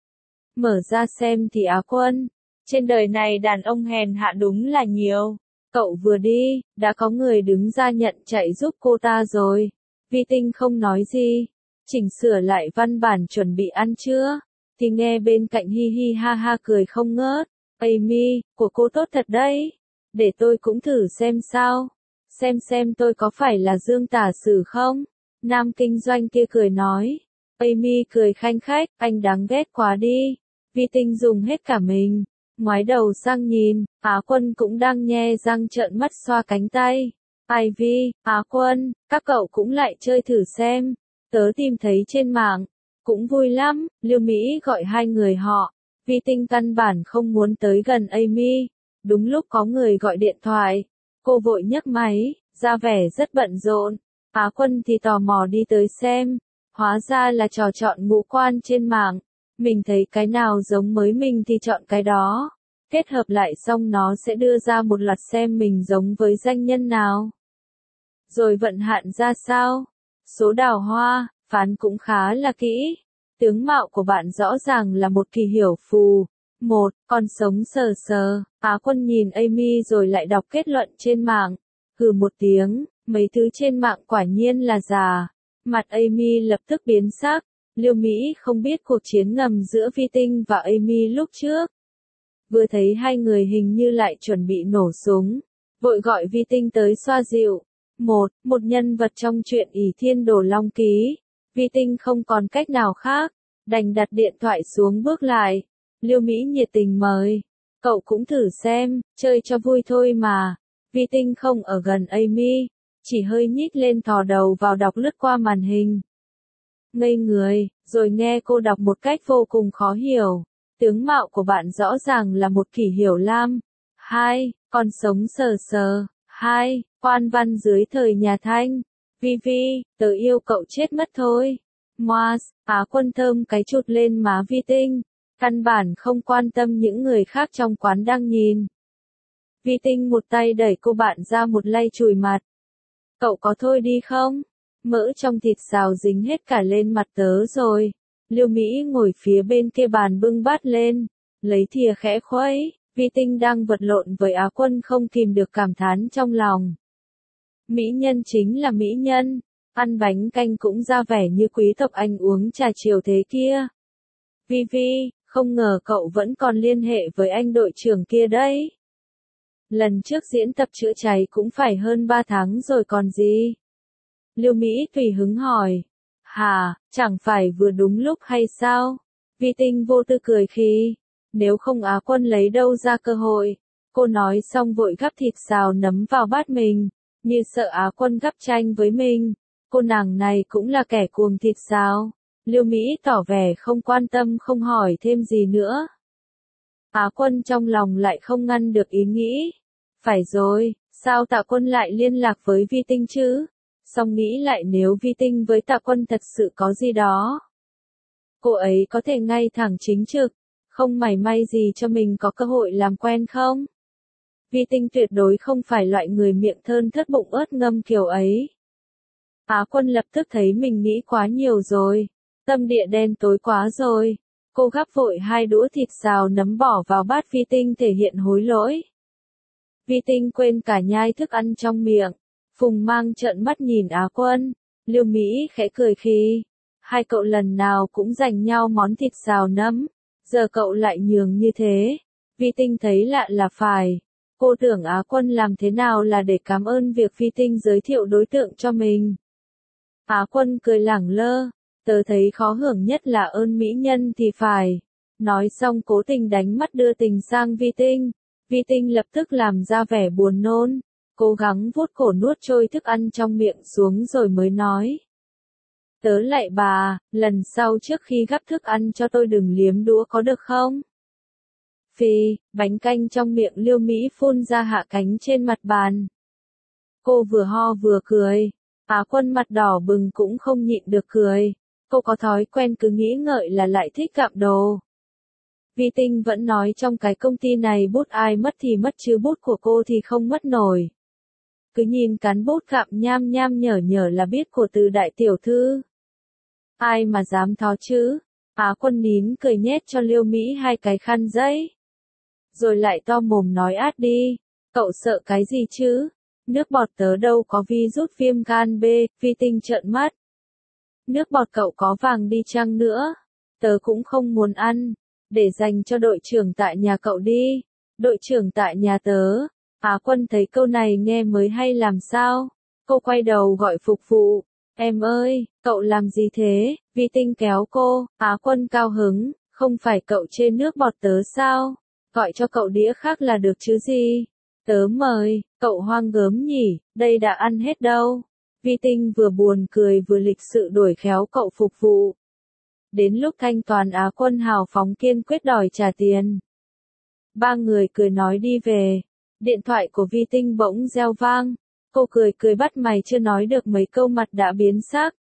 Mở ra xem thì Á Quân. Trên đời này đàn ông hèn hạ đúng là nhiều. Cậu vừa đi, đã có người đứng ra nhận chạy giúp cô ta rồi. Vi Tinh không nói gì. Chỉnh sửa lại văn bản chuẩn bị ăn trưa. Thì nghe bên cạnh hi hi ha ha cười không ngớt. Amy, của cô tốt thật đấy. Để tôi cũng thử xem sao. Xem xem tôi có phải là Dương Tả Sử không? Nam kinh doanh kia cười nói. Amy cười khanh khách, anh đáng ghét quá đi. Vi Tinh dùng hết cả mình. Ngoái đầu sang nhìn, Á Quân cũng đang nhe răng trợn mắt xoa cánh tay. Ivy, Á Quân, các cậu cũng lại chơi thử xem. Tớ tìm thấy trên mạng. Cũng vui lắm, Liêu Mỹ gọi hai người họ. Vi Tinh căn bản không muốn tới gần Amy. Đúng lúc có người gọi điện thoại. Cô vội nhấc máy, ra vẻ rất bận rộn. Á Quân thì tò mò đi tới xem. Hóa ra là trò chọn ngũ quan trên mạng. Mình thấy cái nào giống mới mình thì chọn cái đó. Kết hợp lại xong nó sẽ đưa ra một loạt xem mình giống với danh nhân nào. Rồi vận hạn ra sao? Số đào hoa, phán cũng khá là kỹ. Tướng mạo của bạn rõ ràng là một kỳ hiểu phù. Một, con sống sờ sờ. Á Quân nhìn Amy rồi lại đọc kết luận trên mạng. Hừ một tiếng, mấy thứ trên mạng quả nhiên là giả. Mặt Amy lập tức biến sắc. Liêu Mỹ không biết cuộc chiến ngầm giữa Vi Tinh và Amy lúc trước. Vừa thấy hai người hình như lại chuẩn bị nổ súng. Vội gọi Vi Tinh tới xoa dịu. Một, một nhân vật trong truyện ỷ thiên đồ long ký. Vi Tinh không còn cách nào khác. Đành đặt điện thoại xuống bước lại. Liêu Mỹ nhiệt tình mời. Cậu cũng thử xem, chơi cho vui thôi mà. Vi Tinh không ở gần Amy. Chỉ hơi nhích lên thò đầu vào đọc lướt qua màn hình. Ngây người, rồi nghe cô đọc một cách vô cùng khó hiểu. Tướng mạo của bạn rõ ràng là một kỷ hiểu lam. Hai, con sống sờ sờ. Hai, quan văn dưới thời nhà Thanh. Vi Vi, tớ yêu cậu chết mất thôi. Moas, Á Quân thơm cái chụt lên má Vi Tinh. Căn bản không quan tâm những người khác trong quán đang nhìn. Vi Tinh một tay đẩy cô bạn ra một lay chùi mặt. Cậu có thôi đi không? Mỡ trong thịt xào dính hết cả lên mặt tớ rồi. Liêu Mỹ ngồi phía bên kia bàn bưng bát lên. Lấy thìa khẽ khuấy. Vi Tinh đang vật lộn với Á Quân không kìm được cảm thán trong lòng. Mỹ nhân chính là mỹ nhân. ăn bánh canh cũng ra vẻ như quý tộc Anh uống trà chiều thế kia. Vi Vi, không ngờ cậu vẫn còn liên hệ với anh đội trưởng kia đấy. Lần trước diễn tập chữa cháy cũng phải hơn ba tháng rồi còn gì. Lưu Mỹ tùy hứng hỏi. Hả, chẳng phải vừa đúng lúc hay sao? Vi Tinh vô tư cười khi, nếu không Á Quân lấy đâu ra cơ hội. Cô nói xong vội gắp thịt xào nấm vào bát mình, như sợ Á Quân gắp chanh với mình. Cô nàng này cũng là kẻ cuồng thịt xào. Lưu Mỹ tỏ vẻ không quan tâm không hỏi thêm gì nữa. Á Quân trong lòng lại không ngăn được ý nghĩ. Phải rồi, sao Tạ Quân lại liên lạc với Vi Tinh chứ? Xong nghĩ lại nếu Vi Tinh với Tạ Quân thật sự có gì đó. Cô ấy có thể ngay thẳng chính trực, không mảy may gì cho mình có cơ hội làm quen không? Vi Tinh tuyệt đối không phải loại người miệng thơn thớt bụng ớt ngâm kiểu ấy. Á Quân lập tức thấy mình nghĩ quá nhiều rồi. Tâm địa đen tối quá rồi. Cô gắp vội hai đũa thịt xào nấm bỏ vào bát Vi Tinh thể hiện hối lỗi. Vi Tinh quên cả nhai thức ăn trong miệng. Phùng Mang trợn mắt nhìn Á Quân. Lưu Mỹ khẽ cười khi, hai cậu lần nào cũng giành nhau món thịt xào nấm. Giờ cậu lại nhường như thế. Vi Tinh thấy lạ là phải. Cô tưởng Á Quân làm thế nào là để cảm ơn việc Vi Tinh giới thiệu đối tượng cho mình. Á Quân cười lẳng lơ. Tớ thấy khó hưởng nhất là ơn mỹ nhân thì phải. Nói xong cố tình đánh mắt đưa tình sang Vi Tinh. Vi Tinh lập tức làm ra vẻ buồn nôn. Cố gắng vuốt cổ nuốt trôi thức ăn trong miệng xuống rồi mới nói. Tớ lại bà, lần sau trước khi gắp thức ăn cho tôi đừng liếm đũa có được không? Phì, bánh canh trong miệng Liêu Mỹ phun ra hạ cánh trên mặt bàn. Cô vừa ho vừa cười. Á Quân mặt đỏ bừng cũng không nhịn được cười. Cô có thói quen cứ nghĩ ngợi là lại thích gặm đồ. Vi Tinh vẫn nói trong cái công ty này bút ai mất thì mất chứ bút của cô thì không mất nổi. Cứ nhìn cán bút gặm nham nham nhở nhở là biết của từ đại tiểu thư. Ai mà dám thó chứ? Á Quân nín cười nhét cho Liêu Mỹ hai cái khăn giấy. Rồi lại to mồm nói át đi. Cậu sợ cái gì chứ? Nước bọt tớ đâu có virus viêm gan B, Vi Tinh trợn mắt. Nước bọt cậu có vàng đi chăng nữa? Tớ cũng không muốn ăn. Để dành cho đội trưởng tại nhà cậu đi. Đội trưởng tại nhà tớ. Á Quân thấy câu này nghe mới hay làm sao. Cô quay đầu gọi phục vụ. Em ơi, cậu làm gì thế? Vi Tinh kéo cô. Á Quân cao hứng. Không phải cậu chê nước bọt tớ sao? Gọi cho cậu đĩa khác là được chứ gì? Tớ mời, cậu hoang gớm nhỉ, đây đã ăn hết đâu. Vi Tinh vừa buồn cười vừa lịch sự đuổi khéo cậu phục vụ. Đến lúc thanh toán Á Quân hào phóng kiên quyết đòi trả tiền. Ba người cười nói đi về. Điện thoại của Vi Tinh bỗng reo vang. Cô cười cười bắt mày chưa nói được mấy câu mặt đã biến sắc.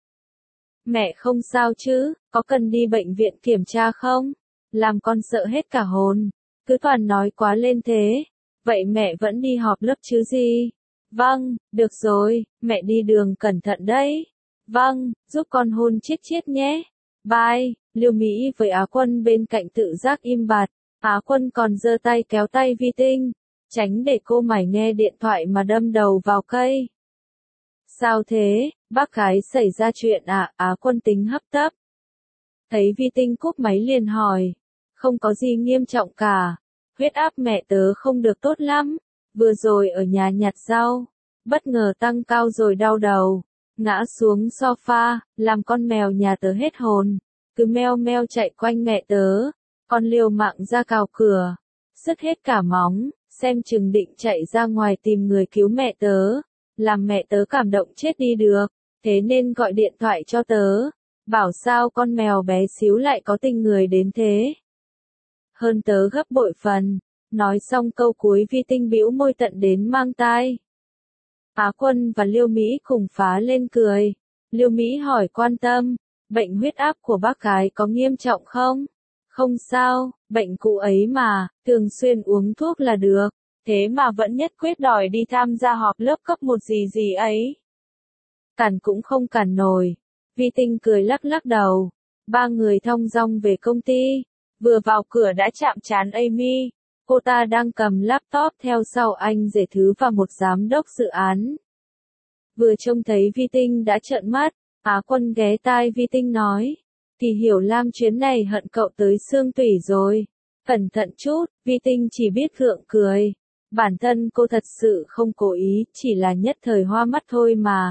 Mẹ không sao chứ, có cần đi bệnh viện kiểm tra không? Làm con sợ hết cả hồn. Cứ toàn nói quá lên thế. Vậy mẹ vẫn đi họp lớp chứ gì? Vâng, được rồi, mẹ đi đường cẩn thận đấy. Vâng, giúp con hôn chết chết nhé. Bye, Liêu Mỹ với Á Quân bên cạnh tự giác im bặt. Á Quân còn giơ tay kéo tay Vi Tinh. Tránh để cô mải nghe điện thoại mà đâm đầu vào cây. Sao thế, bác gái xảy ra chuyện à? Á Quân tính hấp tấp. Thấy Vi Tinh cúp máy liền hỏi. Không có gì nghiêm trọng cả. Huyết áp mẹ tớ không được tốt lắm. Vừa rồi ở nhà nhặt rau. Bất ngờ tăng cao rồi đau đầu. Ngã xuống sofa, làm con mèo nhà tớ hết hồn. Cứ meo meo chạy quanh mẹ tớ. Con liều mạng ra cào cửa. Sứt hết cả móng. Xem chừng định chạy ra ngoài tìm người cứu mẹ tớ. Làm mẹ tớ cảm động chết đi được. Thế nên gọi điện thoại cho tớ. Bảo sao con mèo bé xíu lại có tình người đến thế. Hơn tớ gấp bội phần. Nói xong câu cuối Vi Tinh bĩu môi tận đến mang tai. Á Quân và Liêu Mỹ cùng phá lên cười. Liêu Mỹ hỏi quan tâm. Bệnh huyết áp của bác gái có nghiêm trọng không? Không sao, bệnh cũ ấy mà, thường xuyên uống thuốc là được. Thế mà vẫn nhất quyết đòi đi tham gia họp lớp cấp một gì gì ấy. Cản cũng không cản nổi. Vi Tinh cười lắc lắc đầu. Ba người thong dong về công ty. Vừa vào cửa đã chạm trán Amy. Cô ta đang cầm laptop theo sau anh rể thứ và một giám đốc dự án. Vừa trông thấy Vi Tinh đã trợn mắt, Á Quân ghé tai Vi Tinh nói. Thì hiểu Lam chuyến này hận cậu tới xương tủy rồi. Cẩn thận chút, Vi Tinh chỉ biết gượng cười. Bản thân cô thật sự không cố ý, chỉ là nhất thời hoa mắt thôi mà.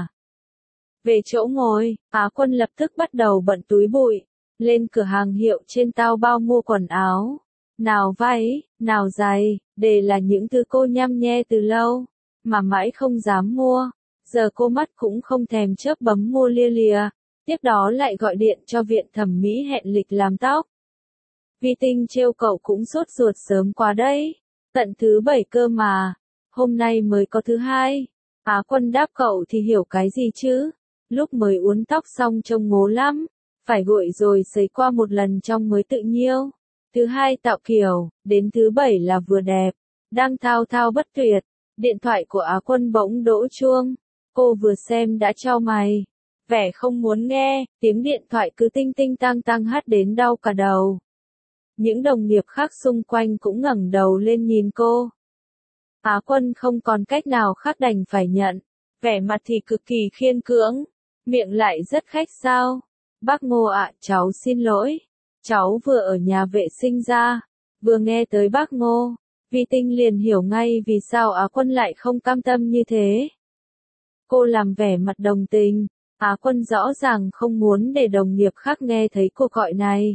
Về chỗ ngồi, Á Quân lập tức bắt đầu bận túi bụi. Lên cửa hàng hiệu trên Taobao mua quần áo. Nào váy, nào giày, đều là những thứ cô nhăm nhe từ lâu, mà mãi không dám mua. Giờ cô mắt cũng không thèm chớp bấm mua lia lìa. Tiếp đó lại gọi điện cho viện thẩm mỹ hẹn lịch làm tóc. Vi Tinh trêu cậu cũng sốt ruột sớm quá đấy. Tận thứ bảy cơ mà. Hôm nay mới có thứ hai. Á Quân đáp cậu thì hiểu cái gì chứ. Lúc mới uốn tóc xong trông ngố lắm. Phải gội rồi sấy qua một lần trong mới tự nhiêu. Thứ hai tạo kiểu, đến thứ bảy là vừa đẹp. Đang thao thao bất tuyệt. Điện thoại của Á Quân bỗng đổ chuông. Cô vừa xem đã chau mày. Vẻ không muốn nghe, tiếng điện thoại cứ tinh tinh tang tang hát đến đau cả đầu. Những đồng nghiệp khác xung quanh cũng ngẩng đầu lên nhìn cô. Á Quân không còn cách nào khác đành phải nhận. Vẻ mặt thì cực kỳ khiên cưỡng. Miệng lại rất khách sáo. Bác Ngô ạ, cháu xin lỗi. Cháu vừa ở nhà vệ sinh ra. Vừa nghe tới bác Ngô. Vi Tinh liền hiểu ngay vì sao Á Quân lại không cam tâm như thế. Cô làm vẻ mặt đồng tình. Á Quân rõ ràng không muốn để đồng nghiệp khác nghe thấy cuộc gọi này.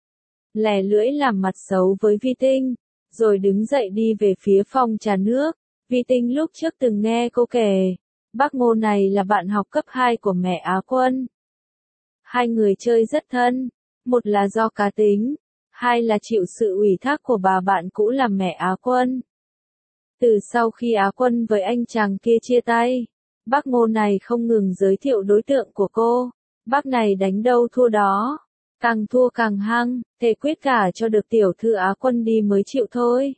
Lè lưỡi làm mặt xấu với Vi Tinh, rồi đứng dậy đi về phía phòng trà nước. Vi Tinh lúc trước từng nghe cô kể, bác Ngô này là bạn học cấp hai của mẹ Á Quân. Hai người chơi rất thân, một là do cá tính, hai là chịu sự ủy thác của bà bạn cũ là mẹ Á Quân. Từ sau khi Á Quân với anh chàng kia chia tay, bác Ngô này không ngừng giới thiệu đối tượng của cô. Bác này đánh đâu thua đó. Càng thua càng hăng, thề quyết cả cho được tiểu thư Á Quân đi mới chịu thôi.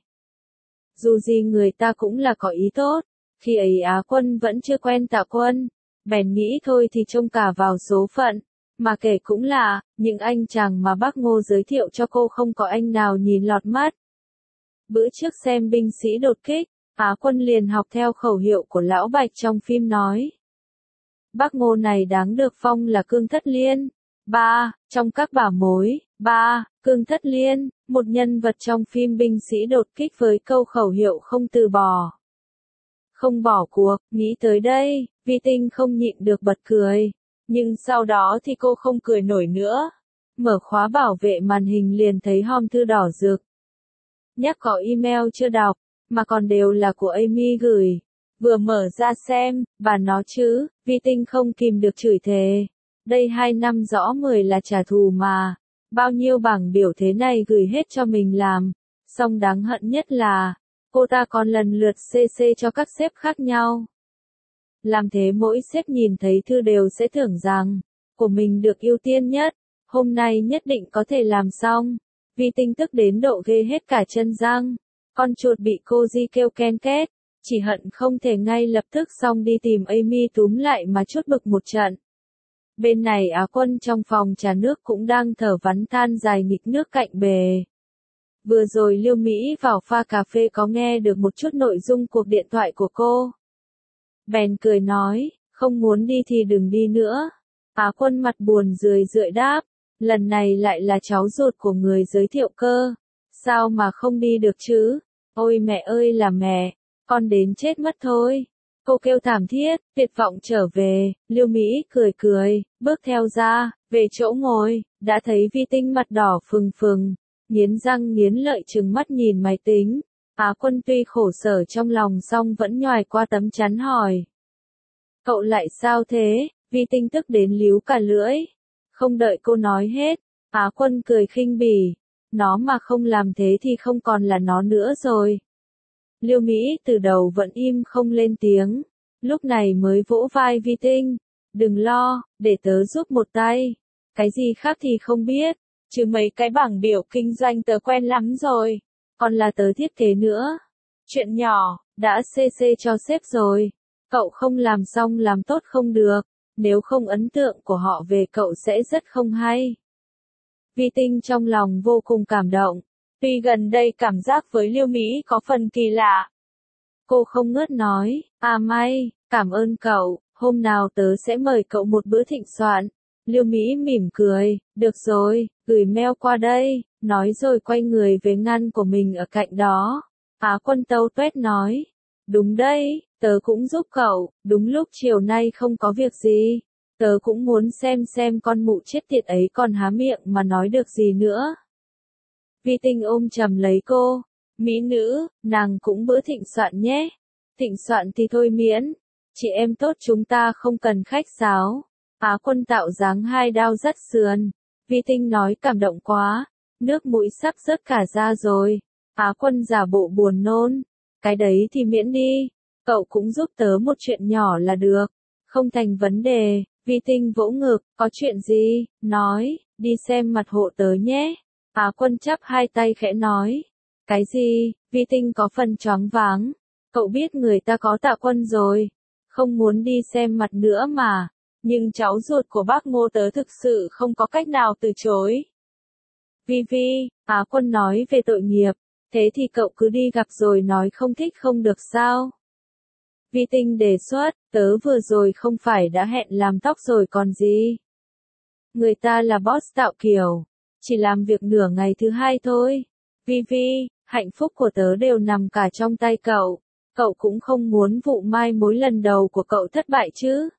Dù gì người ta cũng là có ý tốt. Khi ấy Á Quân vẫn chưa quen Tạ Quân. Bèn nghĩ thôi thì trông cả vào số phận. Mà kể cũng là, những anh chàng mà bác Ngô giới thiệu cho cô không có anh nào nhìn lọt mắt. Bữa trước xem binh sĩ đột kích, Á Quân liền học theo khẩu hiệu của Lão Bạch trong phim nói. Bác Ngô này đáng được phong là Cương Thất Liên. Ba, trong các bà mối, ba, Cương Thất Liên, một nhân vật trong phim binh sĩ đột kích với câu khẩu hiệu không từ bỏ. Không bỏ cuộc, nghĩ tới đây, Vi Tinh không nhịn được bật cười. Nhưng sau đó thì cô không cười nổi nữa. Mở khóa bảo vệ màn hình liền thấy hòm thư đỏ rực. Nhắc có email chưa đọc, mà còn đều là của Amy gửi. Vừa mở ra xem, bà nó chứ, Vi Tinh không kìm được chửi thề. Đây hai năm rõ mười là trả thù mà. Bao nhiêu bảng biểu thế này gửi hết cho mình làm. Song đáng hận nhất là, cô ta còn lần lượt xê xê cho các sếp khác nhau. Làm thế mỗi sếp nhìn thấy thư đều sẽ tưởng rằng, của mình được ưu tiên nhất. Hôm nay nhất định có thể làm xong. Vi Tinh tức đến độ ghê hết cả chân răng. Con chuột bị cô Di kêu ken két. Chỉ hận không thể ngay lập tức xong đi tìm Amy túm lại mà chút bực một trận. Bên này Á Quân trong phòng trà nước cũng đang thở vắn than dài nghịch nước cạnh bề. Vừa rồi Liêu Mỹ vào pha cà phê có nghe được một chút nội dung cuộc điện thoại của cô. Bèn cười nói, không muốn đi thì đừng đi nữa. Á Quân mặt buồn rười rượi đáp, lần này lại là cháu ruột của người giới thiệu cơ. Sao mà không đi được chứ? Ôi mẹ ơi là mẹ, con đến chết mất thôi. Cô kêu thảm thiết, tuyệt vọng trở về. Liêu Mỹ cười cười, bước theo ra, về chỗ ngồi, đã thấy Vi Tinh mặt đỏ phừng phừng, nghiến răng nghiến lợi trừng mắt nhìn máy tính. Á Quân tuy khổ sở trong lòng song vẫn nhoài qua tấm chắn hỏi. Cậu lại sao thế? Vi Tinh tức đến líu cả lưỡi. Không đợi cô nói hết, Á Quân cười khinh bỉ. Nó mà không làm thế thì không còn là nó nữa rồi. Liêu Mỹ từ đầu vẫn im không lên tiếng. Lúc này mới vỗ vai Vi Tinh. Đừng lo, để tớ giúp một tay. Cái gì khác thì không biết. Chứ mấy cái bảng biểu kinh doanh tớ quen lắm rồi. Còn là tớ thiết kế nữa. Chuyện nhỏ, đã xê xê cho sếp rồi. Cậu không làm xong làm tốt không được. Nếu không ấn tượng của họ về cậu sẽ rất không hay. Vi Tinh trong lòng vô cùng cảm động. Tuy gần đây cảm giác với Liêu Mỹ có phần kỳ lạ. Cô không ngớt nói, à may, cảm ơn cậu, hôm nào tớ sẽ mời cậu một bữa thịnh soạn. Lưu Mỹ mỉm cười, được rồi, gửi mail qua đây, nói rồi quay người về ngăn của mình ở cạnh đó. Á Quân tâu tuét nói, đúng đây, tớ cũng giúp cậu, đúng lúc chiều nay không có việc gì. Tớ cũng muốn xem xem con mụ chết tiệt ấy còn há miệng mà nói được gì nữa. Vi Tinh ôm chầm lấy cô, mỹ nữ, nàng cũng bữa thịnh soạn nhé. Thịnh soạn thì thôi miễn, chị em tốt chúng ta không cần khách sáo. Á Quân tạo dáng hai đao dắt sườn. Vi Tinh nói cảm động quá, nước mũi sắp rớt cả ra rồi. Á Quân giả bộ buồn nôn, cái đấy thì miễn đi, cậu cũng giúp tớ một chuyện nhỏ là được, không thành vấn đề. Vi Tinh vỗ ngực, có chuyện gì, nói, đi xem mặt hộ tớ nhé. Á Quân chắp hai tay khẽ nói, cái gì, Vi Tinh có phần choáng váng, cậu biết người ta có Tạ Quân rồi, không muốn đi xem mặt nữa mà, nhưng cháu ruột của bác Ngô tớ thực sự không có cách nào từ chối. Vi Vi, Á Quân nói về tội nghiệp, thế thì cậu cứ đi gặp rồi nói không thích không được sao? Vi Tinh đề xuất, tớ vừa rồi không phải đã hẹn làm tóc rồi còn gì. Người ta là boss tạo kiểu, chỉ làm việc nửa ngày thứ hai thôi. Vi Vi, hạnh phúc của tớ đều nằm cả trong tay cậu, cậu cũng không muốn vụ mai mối lần đầu của cậu thất bại chứ.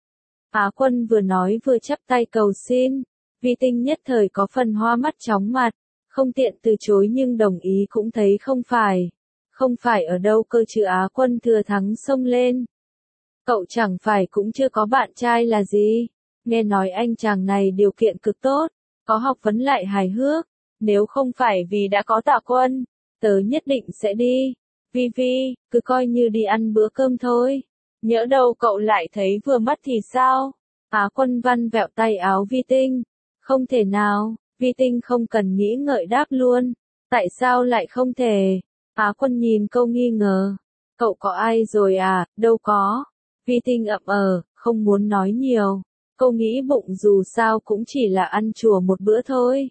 Á Quân vừa nói vừa chắp tay cầu xin, Vi Tinh nhất thời có phần hoa mắt chóng mặt, không tiện từ chối nhưng đồng ý cũng thấy không phải. Không phải ở đâu cơ chứ. Á Quân thừa thắng xông lên. Cậu chẳng phải cũng chưa có bạn trai là gì, nghe nói anh chàng này điều kiện cực tốt, có học vấn lại hài hước, nếu không phải vì đã có Tạ Quân, tớ nhất định sẽ đi. Vi Vi, cứ coi như đi ăn bữa cơm thôi, nhỡ đâu cậu lại thấy vừa mắt thì sao? Á Quân văn vẹo tay áo Vi Tinh, không thể nào. Vi Tinh không cần nghĩ ngợi đáp luôn, tại sao lại không thể? Á Quân nhìn câu nghi ngờ, cậu có ai rồi à, đâu có. Vi Tinh ậm ờ, không muốn nói nhiều, cô nghĩ bụng dù sao cũng chỉ là ăn chùa một bữa thôi.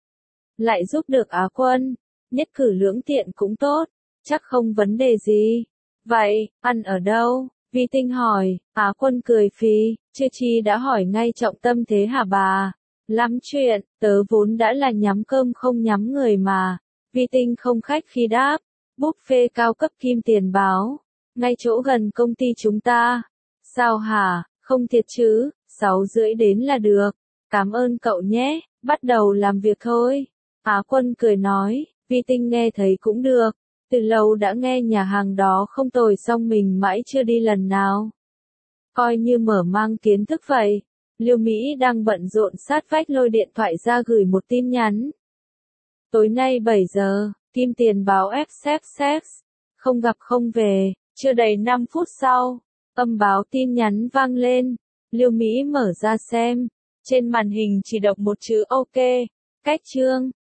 Lại giúp được Á Quân, nhất cử lưỡng tiện cũng tốt, chắc không vấn đề gì. Vậy, ăn ở đâu? Vi Tinh hỏi. Á Quân cười phì, chưa chi đã hỏi ngay trọng tâm thế hả bà? Lắm chuyện, tớ vốn đã là nhắm cơm không nhắm người mà. Vi Tinh không khách khi đáp, buffet cao cấp Kim Tiền Báo, ngay chỗ gần công ty chúng ta. Sao hả, không thiệt chứ, sáu rưỡi đến là được. Cảm ơn cậu nhé, bắt đầu làm việc thôi. Á Quân cười nói, Vi Tinh nghe thấy cũng được, từ lâu đã nghe nhà hàng đó không tồi song mình mãi chưa đi lần nào. Coi như mở mang kiến thức vậy. Lưu Mỹ đang bận rộn sát vách lôi điện thoại ra gửi một tin nhắn. Tối nay bảy giờ, Kim Tiền Báo ép ép ép, không gặp không về, chưa đầy năm phút sau, âm báo tin nhắn vang lên. Lưu Mỹ mở ra xem, trên màn hình chỉ đọc một chữ OK, cách chương.